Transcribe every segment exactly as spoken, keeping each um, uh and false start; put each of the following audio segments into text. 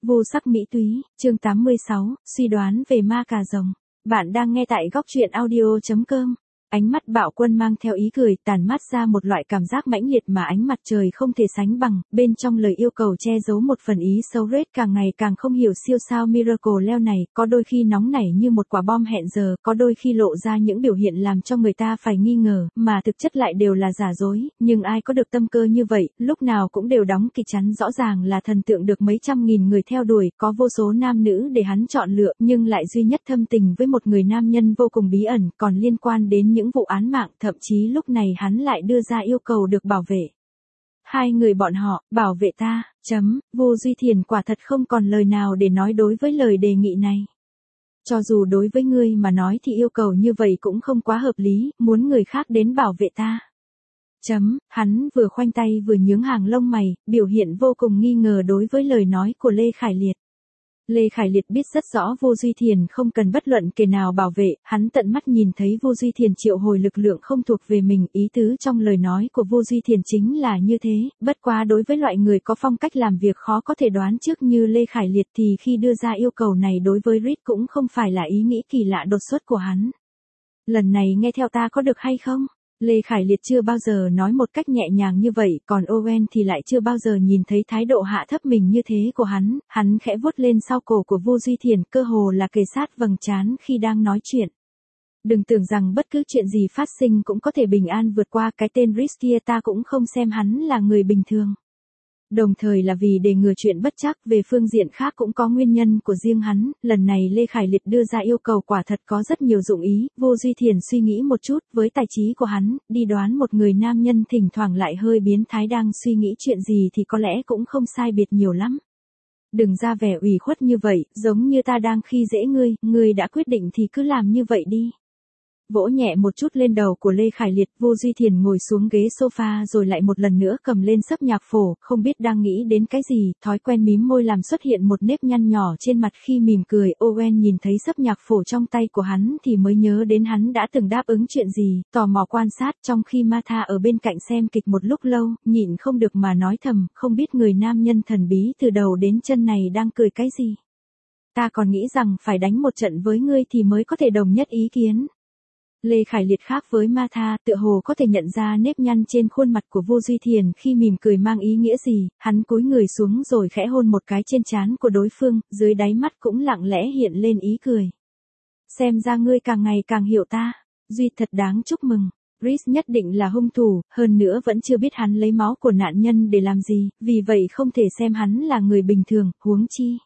Vô sắc mỹ túy, chương tám mươi sáu, suy đoán về ma cà rồng. Bạn đang nghe tại góc truyện audio chấm com. Ánh mắt Bạo Quân mang theo ý cười, tản mát ra một loại cảm giác mãnh liệt mà ánh mặt trời không thể sánh bằng, bên trong lời yêu cầu che giấu một phần ý xấu. Red càng ngày càng không hiểu siêu sao Miracle Leo này, có đôi khi nóng nảy như một quả bom hẹn giờ, có đôi khi lộ ra những biểu hiện làm cho người ta phải nghi ngờ, mà thực chất lại đều là giả dối, nhưng ai có được tâm cơ như vậy, lúc nào cũng đều đóng kịch chắn rõ ràng là thần tượng được mấy trăm nghìn người theo đuổi, có vô số nam nữ để hắn chọn lựa, nhưng lại duy nhất thâm tình với một người nam nhân vô cùng bí ẩn, còn liên quan đến những vụ án mạng, thậm chí lúc này hắn lại đưa ra yêu cầu được bảo vệ. Hai người bọn họ, bảo vệ ta, chấm, Vô Duy Thiền quả thật không còn lời nào để nói đối với lời đề nghị này. Cho dù đối với ngươi mà nói thì yêu cầu như vậy cũng không quá hợp lý, muốn người khác đến bảo vệ ta. Chấm, hắn vừa khoanh tay vừa nhướng hàng lông mày, biểu hiện vô cùng nghi ngờ đối với lời nói của Lê Khải Liệt. Lê Khải Liệt biết rất rõ Vô Duy Thiền không cần bất luận kẻ nào bảo vệ, hắn tận mắt nhìn thấy Vô Duy Thiền triệu hồi lực lượng không thuộc về mình, ý tứ trong lời nói của Vô Duy Thiền chính là như thế, bất quá đối với loại người có phong cách làm việc khó có thể đoán trước như Lê Khải Liệt thì khi đưa ra yêu cầu này đối với Reed cũng không phải là ý nghĩ kỳ lạ đột xuất của hắn. Lần này nghe theo ta có được hay không? Lê Khải Liệt chưa bao giờ nói một cách nhẹ nhàng như vậy, còn Owen thì lại chưa bao giờ nhìn thấy thái độ hạ thấp mình như thế của hắn, hắn khẽ vuốt lên sau cổ của Vô Duy Thiền, cơ hồ là kề sát vầng trán khi đang nói chuyện. Đừng tưởng rằng bất cứ chuyện gì phát sinh cũng có thể bình an vượt qua, cái tên Reed kia ta cũng không xem hắn là người bình thường. Đồng thời là vì để ngừa chuyện bất trắc, về phương diện khác cũng có nguyên nhân của riêng hắn, lần này Lê Khải Liệt đưa ra yêu cầu quả thật có rất nhiều dụng ý, Vô Duy Thiền suy nghĩ một chút, với tài trí của hắn, đi đoán một người nam nhân thỉnh thoảng lại hơi biến thái đang suy nghĩ chuyện gì thì có lẽ cũng không sai biệt nhiều lắm. Đừng ra vẻ ủy khuất như vậy, giống như ta đang khi dễ ngươi, ngươi đã quyết định thì cứ làm như vậy đi. Vỗ nhẹ một chút lên đầu của Lê Khải Liệt, Vô Duy Thiền ngồi xuống ghế sofa rồi lại một lần nữa cầm lên sấp nhạc phổ, không biết đang nghĩ đến cái gì, thói quen mím môi làm xuất hiện một nếp nhăn nhỏ trên mặt khi mỉm cười. Owen nhìn thấy sấp nhạc phổ trong tay của hắn thì mới nhớ đến hắn đã từng đáp ứng chuyện gì, tò mò quan sát trong khi Martha ở bên cạnh xem kịch một lúc lâu, nhịn không được mà nói thầm, không biết người nam nhân thần bí từ đầu đến chân này đang cười cái gì. Ta còn nghĩ rằng phải đánh một trận với ngươi thì mới có thể đồng nhất ý kiến. Lê Khải Liệt khác với Martha, tựa hồ có thể nhận ra nếp nhăn trên khuôn mặt của Vô Duy Thiền khi mỉm cười mang ý nghĩa gì, hắn cúi người xuống rồi khẽ hôn một cái trên trán của đối phương, dưới đáy mắt cũng lặng lẽ hiện lên ý cười. Xem ra ngươi càng ngày càng hiểu ta, Duy thật đáng chúc mừng. Reed nhất định là hung thủ, hơn nữa vẫn chưa biết hắn lấy máu của nạn nhân để làm gì, vì vậy không thể xem hắn là người bình thường, huống chi.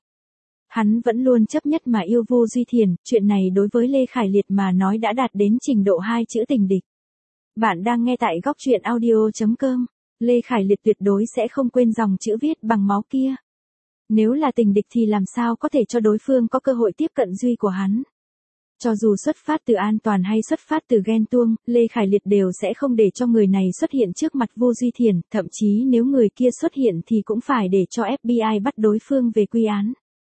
Hắn vẫn luôn chấp nhất mà yêu Vô Duy Thiền, chuyện này đối với Lê Khải Liệt mà nói đã đạt đến trình độ hai chữ tình địch. Bạn đang nghe tại góc truyện audio chấm com. Lê Khải Liệt tuyệt đối sẽ không quên dòng chữ viết bằng máu kia. Nếu là tình địch thì làm sao có thể cho đối phương có cơ hội tiếp cận Duy của hắn. Cho dù xuất phát từ an toàn hay xuất phát từ ghen tuông, Lê Khải Liệt đều sẽ không để cho người này xuất hiện trước mặt Vô Duy Thiền, thậm chí nếu người kia xuất hiện thì cũng phải để cho ép bê i bắt đối phương về quy án.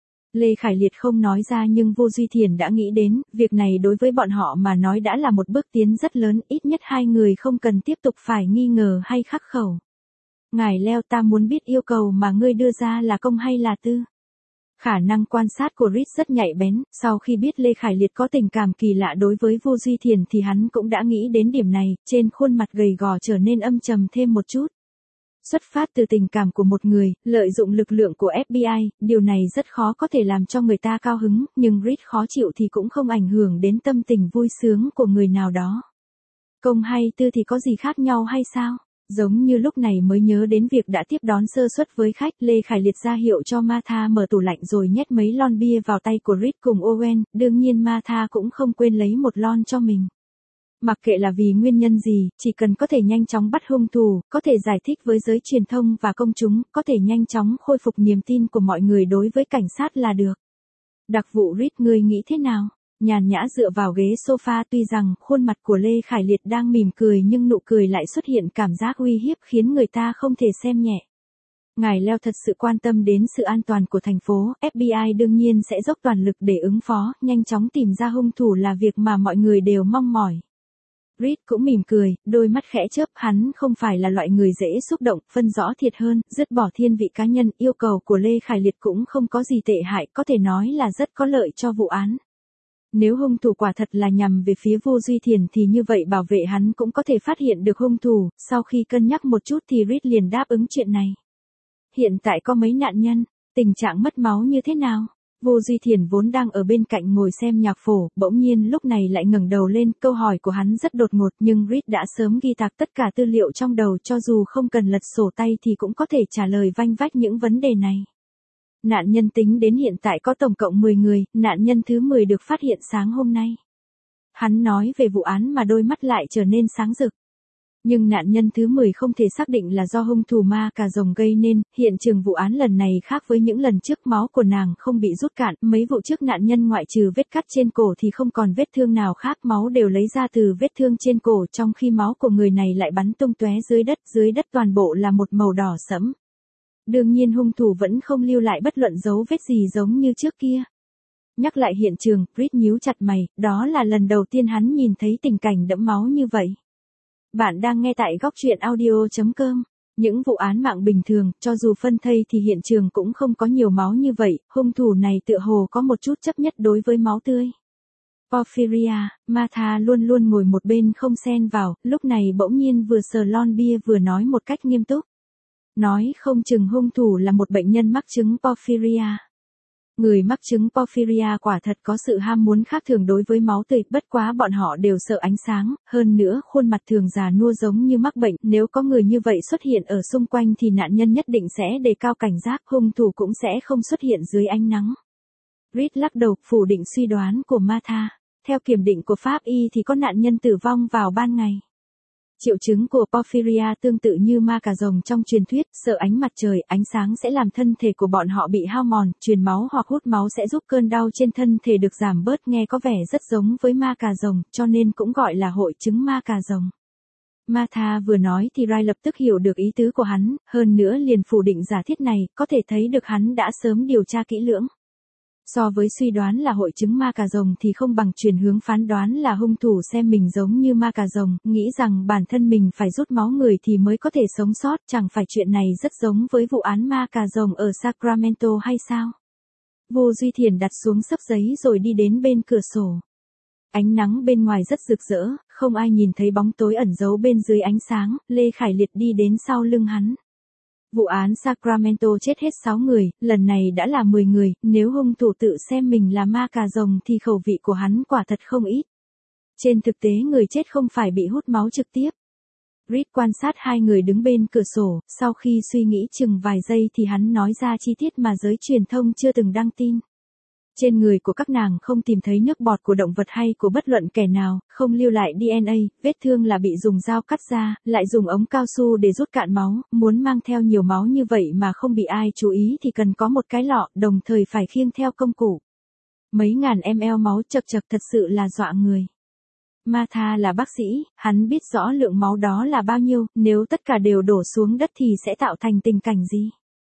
Lê Khải Liệt không nói ra nhưng Vô Duy Thiền đã nghĩ đến, việc này đối với bọn họ mà nói đã là một bước tiến rất lớn, ít nhất hai người không cần tiếp tục phải nghi ngờ hay khắc khẩu. Ngài Leo, ta muốn biết yêu cầu mà ngươi đưa ra là công hay là tư? Khả năng quan sát của Reed rất nhạy bén, sau khi biết Lê Khải Liệt có tình cảm kỳ lạ đối với Vô Duy Thiền thì hắn cũng đã nghĩ đến điểm này, trên khuôn mặt gầy gò trở nên âm trầm thêm một chút. Xuất phát từ tình cảm của một người, lợi dụng lực lượng của ép bê i, điều này rất khó có thể làm cho người ta cao hứng, nhưng Reed khó chịu thì cũng không ảnh hưởng đến tâm tình vui sướng của người nào đó. Công hay tư thì có gì khác nhau hay sao? Giống như lúc này mới nhớ đến việc đã tiếp đón sơ suất với khách, Lê Khải Liệt ra hiệu cho Martha mở tủ lạnh rồi nhét mấy lon bia vào tay của Reed cùng Owen, đương nhiên Martha cũng không quên lấy một lon cho mình. Mặc kệ là vì nguyên nhân gì, chỉ cần có thể nhanh chóng bắt hung thủ, có thể giải thích với giới truyền thông và công chúng, có thể nhanh chóng khôi phục niềm tin của mọi người đối với cảnh sát là được. Đặc vụ Reed, ngươi nghĩ thế nào? Nhàn nhã dựa vào ghế sofa, tuy rằng khuôn mặt của Lê Khải Liệt đang mỉm cười nhưng nụ cười lại xuất hiện cảm giác uy hiếp khiến người ta không thể xem nhẹ. Ngài Leo thật sự quan tâm đến sự an toàn của thành phố, ép bê i đương nhiên sẽ dốc toàn lực để ứng phó, nhanh chóng tìm ra hung thủ là việc mà mọi người đều mong mỏi. Reed cũng mỉm cười, đôi mắt khẽ chớp, hắn không phải là loại người dễ xúc động, phân rõ thiệt hơn, dứt bỏ thiên vị cá nhân, yêu cầu của Lê Khải Liệt cũng không có gì tệ hại, có thể nói là rất có lợi cho vụ án. Nếu hung thủ quả thật là nhằm về phía Vô Duy Thiền thì như vậy bảo vệ hắn cũng có thể phát hiện được hung thủ, sau khi cân nhắc một chút thì Reed liền đáp ứng chuyện này. Hiện tại có mấy nạn nhân, tình trạng mất máu như thế nào? Vô Duy Thiền vốn đang ở bên cạnh ngồi xem nhạc phổ, bỗng nhiên lúc này lại ngẩng đầu lên, câu hỏi của hắn rất đột ngột nhưng Reed đã sớm ghi tạc tất cả tư liệu trong đầu, cho dù không cần lật sổ tay thì cũng có thể trả lời vanh vách những vấn đề này. Nạn nhân tính đến hiện tại có tổng cộng mười người, nạn nhân thứ mười được phát hiện sáng hôm nay. Hắn nói về vụ án mà đôi mắt lại trở nên sáng rực. Nhưng nạn nhân thứ mười không thể xác định là do hung thủ ma cà rồng gây nên, hiện trường vụ án lần này khác với những lần trước, máu của nàng không bị rút cạn, mấy vụ trước nạn nhân ngoại trừ vết cắt trên cổ thì không còn vết thương nào khác, máu đều lấy ra từ vết thương trên cổ, trong khi máu của người này lại bắn tung tóe dưới đất, dưới đất toàn bộ là một màu đỏ sẫm. Đương nhiên hung thủ vẫn không lưu lại bất luận dấu vết gì giống như trước kia. Nhắc lại hiện trường, Reed nhíu chặt mày, đó là lần đầu tiên hắn nhìn thấy tình cảnh đẫm máu như vậy. Bạn đang nghe tại góc truyện audio chấm com. Những vụ án mạng bình thường, cho dù phân thây thì hiện trường cũng không có nhiều máu như vậy, hung thủ này tựa hồ có một chút chấp nhất đối với máu tươi. Porphyria, Martha luôn luôn ngồi một bên không xen vào, lúc này bỗng nhiên vừa sờ lon bia vừa nói một cách nghiêm túc. Nói không chừng hung thủ là một bệnh nhân mắc chứng Porphyria. Người mắc chứng Porphyria quả thật có sự ham muốn khác thường đối với máu tươi, bất quá bọn họ đều sợ ánh sáng, hơn nữa khuôn mặt thường già nua giống như mắc bệnh, nếu có người như vậy xuất hiện ở xung quanh thì nạn nhân nhất định sẽ đề cao cảnh giác, hung thủ cũng sẽ không xuất hiện dưới ánh nắng. Reed lắc đầu, phủ định suy đoán của Martha. Theo kiểm định của pháp y thì có nạn nhân tử vong vào ban ngày. Triệu chứng của Porphyria tương tự như ma cà rồng trong truyền thuyết, sợ ánh mặt trời, ánh sáng sẽ làm thân thể của bọn họ bị hao mòn, truyền máu hoặc hút máu sẽ giúp cơn đau trên thân thể được giảm bớt, nghe có vẻ rất giống với ma cà rồng, cho nên cũng gọi là hội chứng ma cà rồng. Martha vừa nói thì Ray lập tức hiểu được ý tứ của hắn, hơn nữa liền phủ định giả thiết này, có thể thấy được hắn đã sớm điều tra kỹ lưỡng. So với suy đoán là hội chứng ma cà rồng thì không bằng chuyển hướng phán đoán là hung thủ xem mình giống như ma cà rồng, nghĩ rằng bản thân mình phải rút máu người thì mới có thể sống sót, chẳng phải chuyện này rất giống với vụ án ma cà rồng ở Sacramento hay sao? Vô Duy Thiền đặt xuống xấp giấy rồi đi đến bên cửa sổ. Ánh nắng bên ngoài rất rực rỡ, không ai nhìn thấy bóng tối ẩn giấu bên dưới ánh sáng, Lê Khải Liệt đi đến sau lưng hắn. Vụ án Sacramento chết hết sáu người, lần này đã là mười người, nếu hung thủ tự xem mình là ma cà rồng thì khẩu vị của hắn quả thật không ít. Trên thực tế người chết không phải bị hút máu trực tiếp. Reed quan sát hai người đứng bên cửa sổ, sau khi suy nghĩ chừng vài giây thì hắn nói ra chi tiết mà giới truyền thông chưa từng đăng tin. Trên người của các nàng không tìm thấy nước bọt của động vật hay của bất luận kẻ nào, không lưu lại đê en a, vết thương là bị dùng dao cắt ra, lại dùng ống cao su để rút cạn máu, muốn mang theo nhiều máu như vậy mà không bị ai chú ý thì cần có một cái lọ, đồng thời phải khiêng theo công cụ. Mấy ngàn ml máu chật chật thật sự là dọa người. Martha là bác sĩ, hắn biết rõ lượng máu đó là bao nhiêu, nếu tất cả đều đổ xuống đất thì sẽ tạo thành tình cảnh gì.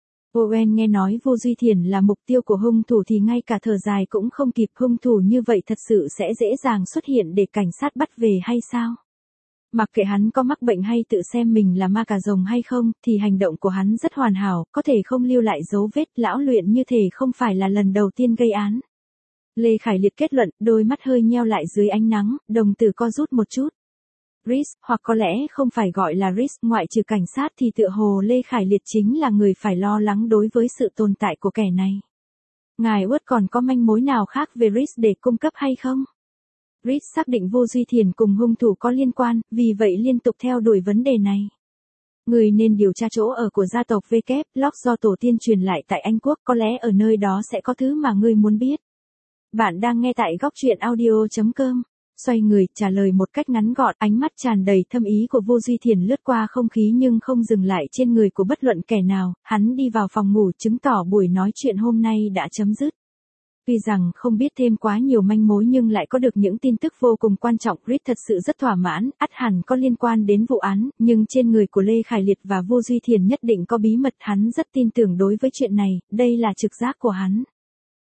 Owen nghe nói Vô Duy Thiền là mục tiêu của hung thủ thì ngay cả thở dài cũng không kịp, hung thủ như vậy thật sự sẽ dễ dàng xuất hiện để cảnh sát bắt về hay sao? Mặc kệ hắn có mắc bệnh hay tự xem mình là ma cà rồng hay không, thì hành động của hắn rất hoàn hảo, có thể không lưu lại dấu vết, lão luyện như thể không phải là lần đầu tiên gây án. Lê Khải Liệt kết luận, đôi mắt hơi nheo lại dưới ánh nắng, đồng tử co rút một chút. Reed, hoặc có lẽ không phải gọi là Reed, ngoại trừ cảnh sát thì tựa hồ Lê Khải Liệt chính là người phải lo lắng đối với sự tồn tại của kẻ này. Ngài Uất còn có manh mối nào khác về Reed để cung cấp hay không? Reed xác định Vô Duy Thiền cùng hung thủ có liên quan, vì vậy liên tục theo đuổi vấn đề này. Người nên điều tra chỗ ở của gia tộc W. Lock do tổ tiên truyền lại tại Anh Quốc, có lẽ ở nơi đó sẽ có thứ mà ngươi muốn biết. Bạn đang nghe tại góc truyện audio chấm com. Xoay người, trả lời một cách ngắn gọn, ánh mắt tràn đầy thâm ý của Vô Duy Thiền lướt qua không khí nhưng không dừng lại trên người của bất luận kẻ nào, hắn đi vào phòng ngủ chứng tỏ buổi nói chuyện hôm nay đã chấm dứt. Tuy rằng không biết thêm quá nhiều manh mối nhưng lại có được những tin tức vô cùng quan trọng, Reed thật sự rất thỏa mãn, ắt hẳn có liên quan đến vụ án, nhưng trên người của Lê Khải Liệt và Vô Duy Thiền nhất định có bí mật, hắn rất tin tưởng đối với chuyện này, đây là trực giác của hắn.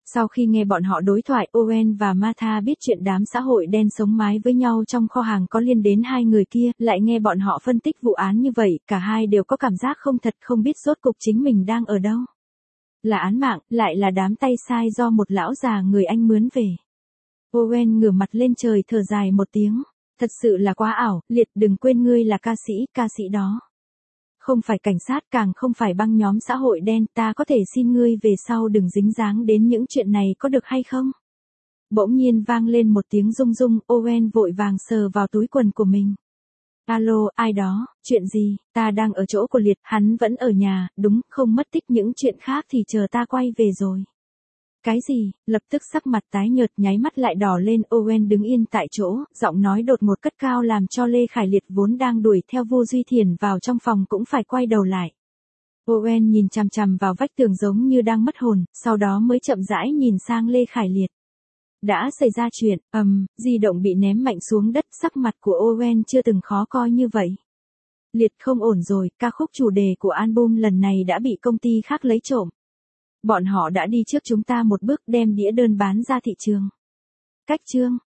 Sau khi nghe bọn họ đối thoại, Owen và Martha biết chuyện đám xã hội đen sống mái với nhau trong kho hàng có liên đến hai người kia, lại nghe bọn họ phân tích vụ án như vậy, cả hai đều có cảm giác không thật, không biết rốt cục chính mình đang ở đâu. Là án mạng, lại là đám tay sai do một lão già người Anh mướn về. Owen ngửa mặt lên trời thở dài một tiếng. Thật sự là quá ảo, Liệt, đừng quên ngươi là ca sĩ, ca sĩ đó. Không phải cảnh sát, càng không phải băng nhóm xã hội đen, ta có thể xin ngươi về sau đừng dính dáng đến những chuyện này có được hay không? Bỗng nhiên vang lên một tiếng rung rung, Owen vội vàng sờ vào túi quần của mình. Alo, ai đó, chuyện gì, ta đang ở chỗ của Liệt, hắn vẫn ở nhà, đúng, không mất tích, những chuyện khác thì chờ ta quay về rồi. Cái gì, lập tức sắc mặt tái nhợt, nháy mắt lại đỏ lên. Owen đứng yên tại chỗ, giọng nói đột ngột cất cao làm cho Lê Khải Liệt vốn đang đuổi theo Vu Duy Thiền vào trong phòng cũng phải quay đầu lại. Owen nhìn chằm chằm vào vách tường giống như đang mất hồn, sau đó mới chậm rãi nhìn sang Lê Khải Liệt. Đã xảy ra chuyện, ầm, um, di động bị ném mạnh xuống đất, sắc mặt của Owen chưa từng khó coi như vậy. Liệt, không ổn rồi, ca khúc chủ đề của album lần này đã bị công ty khác lấy trộm. Bọn họ đã đi trước chúng ta một bước đem đĩa đơn bán ra thị trường. Cách chương